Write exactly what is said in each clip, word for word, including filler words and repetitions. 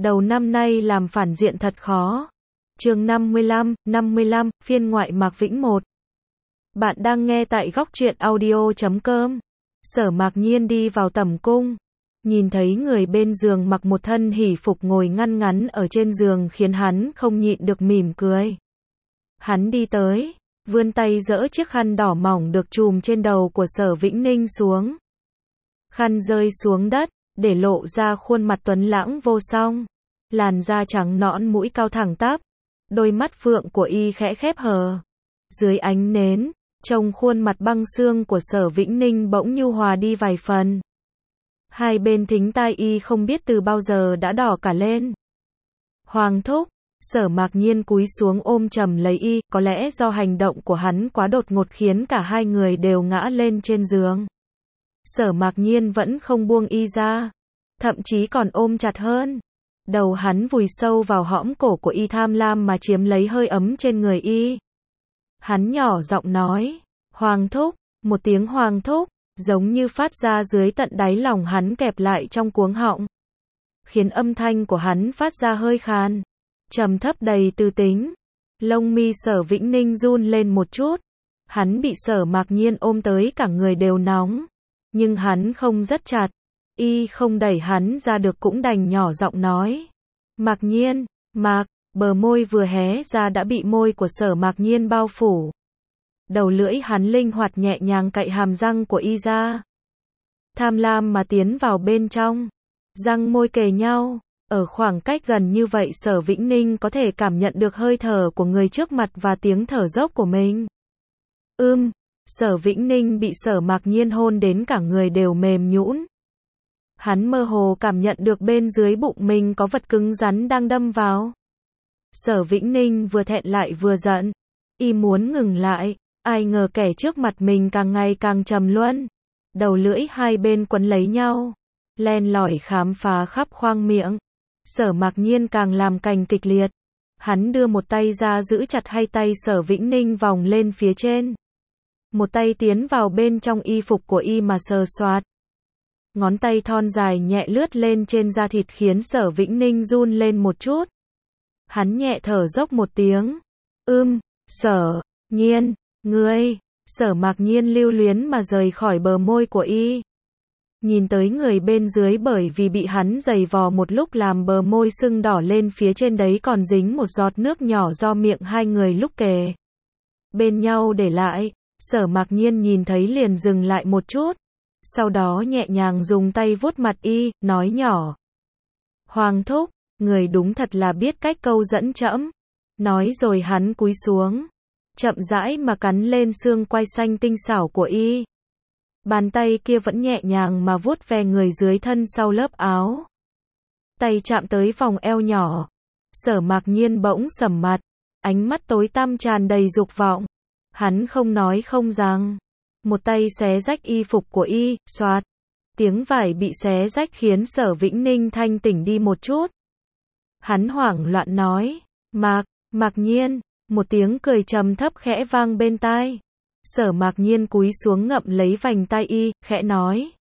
Đầu năm nay làm phản diện thật khó. Chương năm mươi lăm, năm mươi lăm, phiên ngoại Mạc Vĩnh một. Bạn đang nghe tại góc truyện audio chấm com. Sở Mạc Nhiên đi vào tẩm cung, nhìn thấy người bên giường mặc một thân hỷ phục ngồi ngăn ngắn ở trên giường khiến hắn không nhịn được mỉm cười. Hắn đi tới, vươn tay giỡ chiếc khăn đỏ mỏng được trùm trên đầu của Sở Vĩnh Ninh xuống. Khăn rơi xuống đất, để lộ ra khuôn mặt tuấn lãng vô song, làn da trắng nõn, mũi cao thẳng tắp, đôi mắt phượng của y khẽ khép hờ. Dưới ánh nến, trông khuôn mặt băng xương của Sở Vĩnh Ninh bỗng nhu hòa đi vài phần. Hai bên thính tai y không biết từ bao giờ đã đỏ cả lên. Hoàng thúc, Sở Mạc Nhiên cúi xuống ôm chầm lấy y, có lẽ do hành động của hắn quá đột ngột khiến cả hai người đều ngã lên trên giường. Sở Mạc Nhiên vẫn không buông y ra, thậm chí còn ôm chặt hơn. Đầu hắn vùi sâu vào hõm cổ của y, tham lam mà chiếm lấy hơi ấm trên người y. Hắn nhỏ giọng nói, Hoàng thúc, một tiếng Hoàng thúc, giống như phát ra dưới tận đáy lòng hắn kẹp lại trong cuống họng, khiến âm thanh của hắn phát ra hơi khàn, trầm thấp đầy tư tính. Lông mi Sở Vĩnh Ninh run lên một chút, hắn bị Sở Mạc Nhiên ôm tới cả người đều nóng, nhưng hắn không rất chặt, y không đẩy hắn ra được cũng đành nhỏ giọng nói, Mạc Nhiên, Mạc, bờ môi vừa hé ra đã bị môi của Sở Mạc Nhiên bao phủ. Đầu lưỡi hắn linh hoạt nhẹ nhàng cạy hàm răng của y ra, tham lam mà tiến vào bên trong, răng môi kề nhau. Ở khoảng cách gần như vậy Sở Vĩnh Ninh có thể cảm nhận được hơi thở của người trước mặt và tiếng thở dốc của mình. Ưm, Sở Vĩnh Ninh bị Sở Mạc Nhiên hôn đến cả người đều mềm nhũn. Hắn mơ hồ cảm nhận được bên dưới bụng mình có vật cứng rắn đang đâm vào. Sở Vĩnh Ninh vừa thẹn lại vừa giận, y muốn ngừng lại, ai ngờ kẻ trước mặt mình càng ngày càng trầm luân, đầu lưỡi hai bên quấn lấy nhau, len lỏi khám phá khắp khoang miệng. Sở Mạc Nhiên càng làm cành kịch liệt, hắn đưa một tay ra giữ chặt hai tay Sở Vĩnh Ninh vòng lên phía trên, một tay tiến vào bên trong y phục của y mà sờ soạt. Ngón tay thon dài nhẹ lướt lên trên da thịt khiến Sở Vĩnh Ninh run lên một chút. Hắn nhẹ thở dốc một tiếng. Ưm, Sở Nhiên, ngươi. Sở Mạc Nhiên lưu luyến mà rời khỏi bờ môi của y. Nhìn tới người bên dưới bởi vì bị hắn giày vò một lúc làm bờ môi sưng đỏ lên, phía trên đấy còn dính một giọt nước nhỏ do miệng hai người lúc kề bên nhau để lại. Sở Mạc Nhiên nhìn thấy liền dừng lại một chút, sau đó nhẹ nhàng dùng tay vuốt mặt y, nói nhỏ, Hoàng thúc, người đúng thật là biết cách câu dẫn trẫm. Nói rồi hắn cúi xuống, chậm rãi mà cắn lên xương quai xanh tinh xảo của y. Bàn tay kia vẫn nhẹ nhàng mà vuốt ve người dưới thân sau lớp áo. Tay chạm tới vòng eo nhỏ. Sở Mạc Nhiên bỗng sầm mặt, ánh mắt tối tăm tràn đầy dục vọng. Hắn không nói không rằng, một tay xé rách y phục của y, xoạt. Tiếng vải bị xé rách khiến Sở Vĩnh Ninh thanh tỉnh đi một chút. Hắn hoảng loạn nói, Mạc, Mạc Nhiên, một tiếng cười trầm thấp khẽ vang bên tai. Sở Mạc Nhiên cúi xuống ngậm lấy vành tai y, khẽ nói,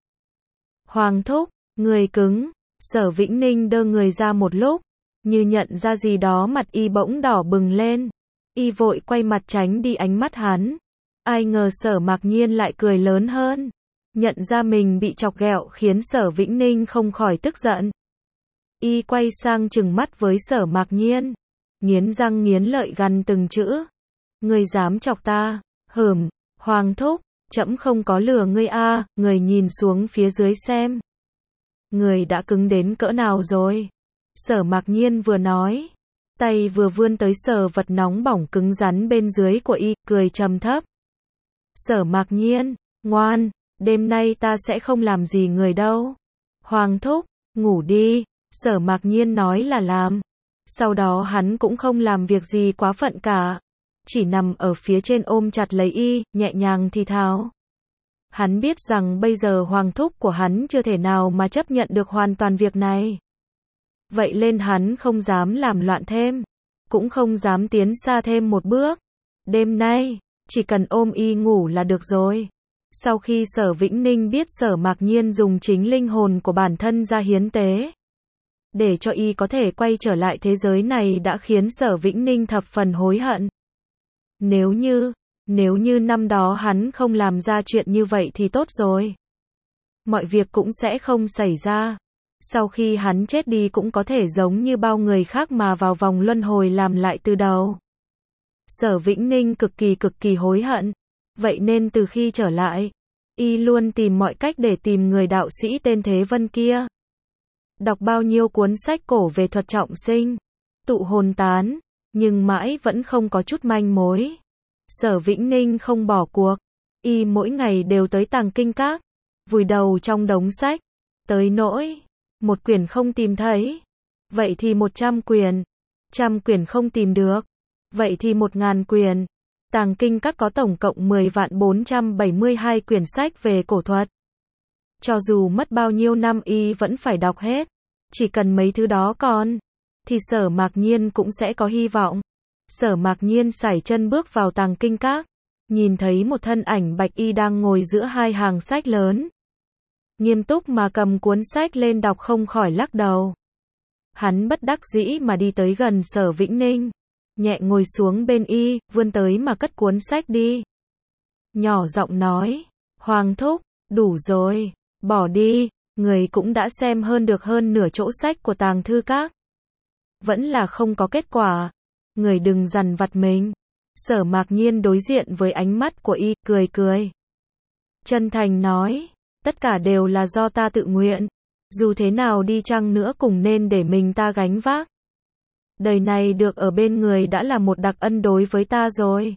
Hoàng thúc, người cứng. Sở Vĩnh Ninh đơ người ra một lúc, như nhận ra gì đó, mặt y bỗng đỏ bừng lên. Y vội quay mặt tránh đi ánh mắt hắn. Ai ngờ Sở Mạc Nhiên lại cười lớn hơn. Nhận ra mình bị chọc ghẹo khiến Sở Vĩnh Ninh không khỏi tức giận. Y quay sang trừng mắt với Sở Mạc Nhiên, nghiến răng nghiến lợi gằn từng chữ, ngươi dám chọc ta? Hừm, Hoàng thúc, trẫm không có lừa ngươi a. À. Người nhìn xuống phía dưới xem, người đã cứng đến cỡ nào rồi. Sở Mạc Nhiên vừa nói, tay vừa vươn tới sờ vật nóng bỏng cứng rắn bên dưới của y, cười trầm thấp. Sở Mạc Nhiên, ngoan, đêm nay ta sẽ không làm gì người đâu. Hoàng thúc, ngủ đi. Sở Mạc Nhiên nói là làm. Sau đó hắn cũng không làm việc gì quá phận cả, chỉ nằm ở phía trên ôm chặt lấy y, nhẹ nhàng thì thào. Hắn biết rằng bây giờ Hoàng thúc của hắn chưa thể nào mà chấp nhận được hoàn toàn việc này. Vậy nên hắn không dám làm loạn thêm, cũng không dám tiến xa thêm một bước. Đêm nay, chỉ cần ôm y ngủ là được rồi. Sau khi Sở Vĩnh Ninh biết Sở Mạc Nhiên dùng chính linh hồn của bản thân ra hiến tế, để cho y có thể quay trở lại thế giới này đã khiến Sở Vĩnh Ninh thập phần hối hận. Nếu như, nếu như năm đó hắn không làm ra chuyện như vậy thì tốt rồi. Mọi việc cũng sẽ không xảy ra. Sau khi hắn chết đi cũng có thể giống như bao người khác mà vào vòng luân hồi làm lại từ đầu. Sở Vĩnh Ninh cực kỳ cực kỳ hối hận. Vậy nên từ khi trở lại, y luôn tìm mọi cách để tìm người đạo sĩ tên Thế Vân kia. Đọc bao nhiêu cuốn sách cổ về thuật trọng sinh, tụ hồn tán, nhưng mãi vẫn không có chút manh mối. Sở Vĩnh Ninh không bỏ cuộc, y mỗi ngày đều tới Tàng Kinh Các, vùi đầu trong đống sách, tới nỗi một quyển không tìm thấy, vậy thì một trăm quyển, trăm quyển không tìm được, vậy thì một ngàn quyển. Tàng Kinh Các có tổng cộng mười vạn bốn trăm bảy mươi hai quyển sách về cổ thuật. Cho dù mất bao nhiêu năm y vẫn phải đọc hết. Chỉ cần mấy thứ đó còn, thì Sở Mạc Nhiên cũng sẽ có hy vọng. Sở Mạc Nhiên sải chân bước vào Tàng Kinh Các, nhìn thấy một thân ảnh bạch y đang ngồi giữa hai hàng sách lớn. Nghiêm túc mà cầm cuốn sách lên đọc không khỏi lắc đầu. Hắn bất đắc dĩ mà đi tới gần Sở Vĩnh Ninh, nhẹ ngồi xuống bên y, vươn tới mà cất cuốn sách đi. Nhỏ giọng nói, Hoàng thúc, đủ rồi, bỏ đi, người cũng đã xem hơn được hơn nửa chỗ sách của Tàng Thư Các. Vẫn là không có kết quả, người đừng dằn vặt mình. Sở Mạc Nhiên đối diện với ánh mắt của y, cười cười. Chân thành nói, tất cả đều là do ta tự nguyện, dù thế nào đi chăng nữa cũng nên để mình ta gánh vác. Đời này được ở bên người đã là một đặc ân đối với ta rồi.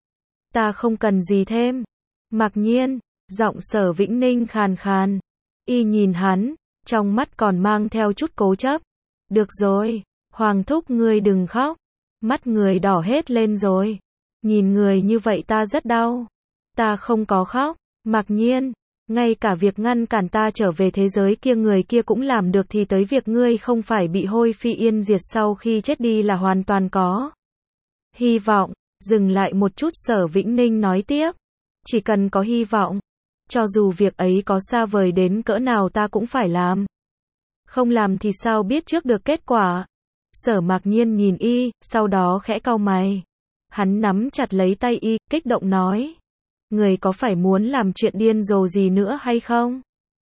Ta không cần gì thêm. Mạc Nhiên, giọng Sở Vĩnh Ninh khàn khàn. Y nhìn hắn, trong mắt còn mang theo chút cố chấp. Được rồi, Hoàng thúc ngươi đừng khóc. Mắt người đỏ hết lên rồi. Nhìn người như vậy ta rất đau. Ta không có khóc. Mạc Nhiên, ngay cả việc ngăn cản ta trở về thế giới kia người kia cũng làm được thì tới việc ngươi không phải bị hôi phi yên diệt sau khi chết đi là hoàn toàn có hy vọng. Dừng lại một chút, Sở Vĩnh Ninh nói tiếp. Chỉ cần có hy vọng, cho dù việc ấy có xa vời đến cỡ nào ta cũng phải làm. Không làm thì sao biết trước được kết quả. Sở Mạc Nhiên nhìn y, sau đó khẽ cau mày. Hắn nắm chặt lấy tay y, kích động nói. Người có phải muốn làm chuyện điên rồ gì nữa hay không?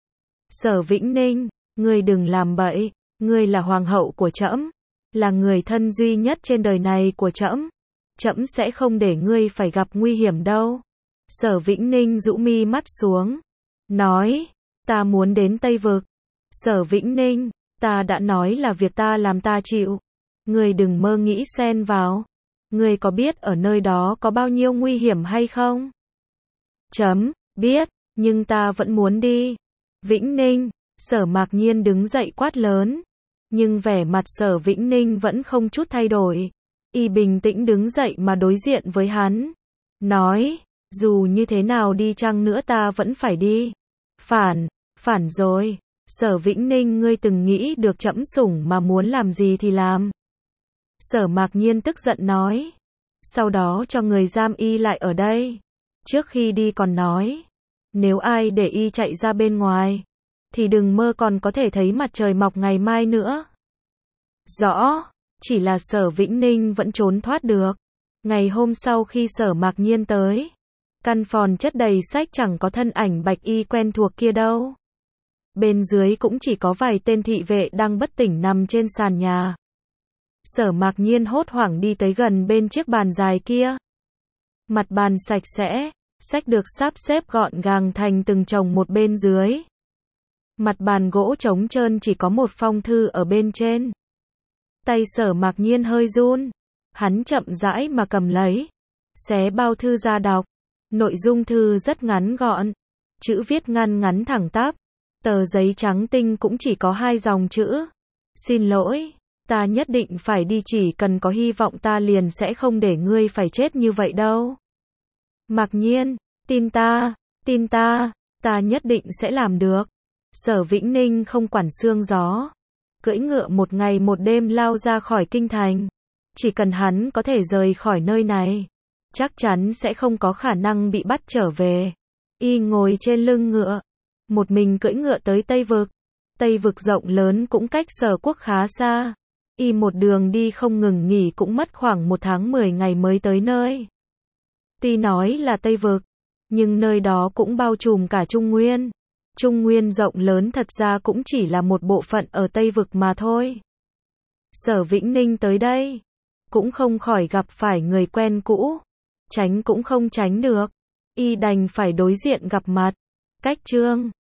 Sở Vĩnh Ninh, ngươi đừng làm bậy, ngươi là hoàng hậu của trẫm, là người thân duy nhất trên đời này của trẫm. Trẫm sẽ không để ngươi phải gặp nguy hiểm đâu. Sở Vĩnh Ninh rũ mi mắt xuống, nói, ta muốn đến Tây Vực. Sở Vĩnh Ninh, ta đã nói là việc ta làm ta chịu. Ngươi đừng mơ nghĩ xen vào. Ngươi có biết ở nơi đó có bao nhiêu nguy hiểm hay không? Chấm, biết, nhưng ta vẫn muốn đi. Vĩnh Ninh, Sở Mạc Nhiên đứng dậy quát lớn. Nhưng vẻ mặt Sở Vĩnh Ninh vẫn không chút thay đổi. Y bình tĩnh đứng dậy mà đối diện với hắn. Nói, dù như thế nào đi chăng nữa ta vẫn phải đi. Phản, phản rồi. Sở Vĩnh Ninh, ngươi từng nghĩ được trẫm sủng mà muốn làm gì thì làm. Sở Mạc Nhiên tức giận nói. Sau đó cho người giam y lại ở đây. Trước khi đi còn nói, nếu ai để y chạy ra bên ngoài, thì đừng mơ còn có thể thấy mặt trời mọc ngày mai nữa. Rõ, chỉ là Sở Vĩnh Ninh vẫn trốn thoát được. Ngày hôm sau khi Sở Mạc Nhiên tới, căn phòng chất đầy sách, chẳng có thân ảnh bạch y quen thuộc kia đâu. Bên dưới cũng chỉ có vài tên thị vệ đang bất tỉnh nằm trên sàn nhà. Sở Mạc Nhiên hốt hoảng đi tới gần bên chiếc bàn dài kia. Mặt bàn sạch sẽ, sách được sắp xếp gọn gàng thành từng chồng một bên dưới. Mặt bàn gỗ trống trơn chỉ có một phong thư ở bên trên. Tay Sở Mạc Nhiên hơi run. Hắn chậm rãi mà cầm lấy, xé bao thư ra đọc. Nội dung thư rất ngắn gọn, chữ viết ngăn ngắn thẳng tắp. Tờ giấy trắng tinh cũng chỉ có hai dòng chữ. Xin lỗi, ta nhất định phải đi, chỉ cần có hy vọng ta liền sẽ không để ngươi phải chết như vậy đâu. Mạc Nhiên, tin ta, tin ta, ta nhất định sẽ làm được. Sở Vĩnh Ninh không quản sương gió, cưỡi ngựa một ngày một đêm lao ra khỏi kinh thành. Chỉ cần hắn có thể rời khỏi nơi này, chắc chắn sẽ không có khả năng bị bắt trở về. Y ngồi trên lưng ngựa, một mình cưỡi ngựa tới Tây Vực. Tây vực rộng lớn cũng cách Sở Quốc khá xa. Y một đường đi không ngừng nghỉ cũng mất khoảng một tháng mười ngày mới tới nơi. Tuy nói là Tây vực, nhưng nơi đó cũng bao trùm cả Trung Nguyên. Trung Nguyên rộng lớn thật ra cũng chỉ là một bộ phận ở Tây vực mà thôi. Sở Vĩnh Ninh tới đây, cũng không khỏi gặp phải người quen cũ. Tránh cũng không tránh được. Y đành phải đối diện gặp mặt. Cách Trương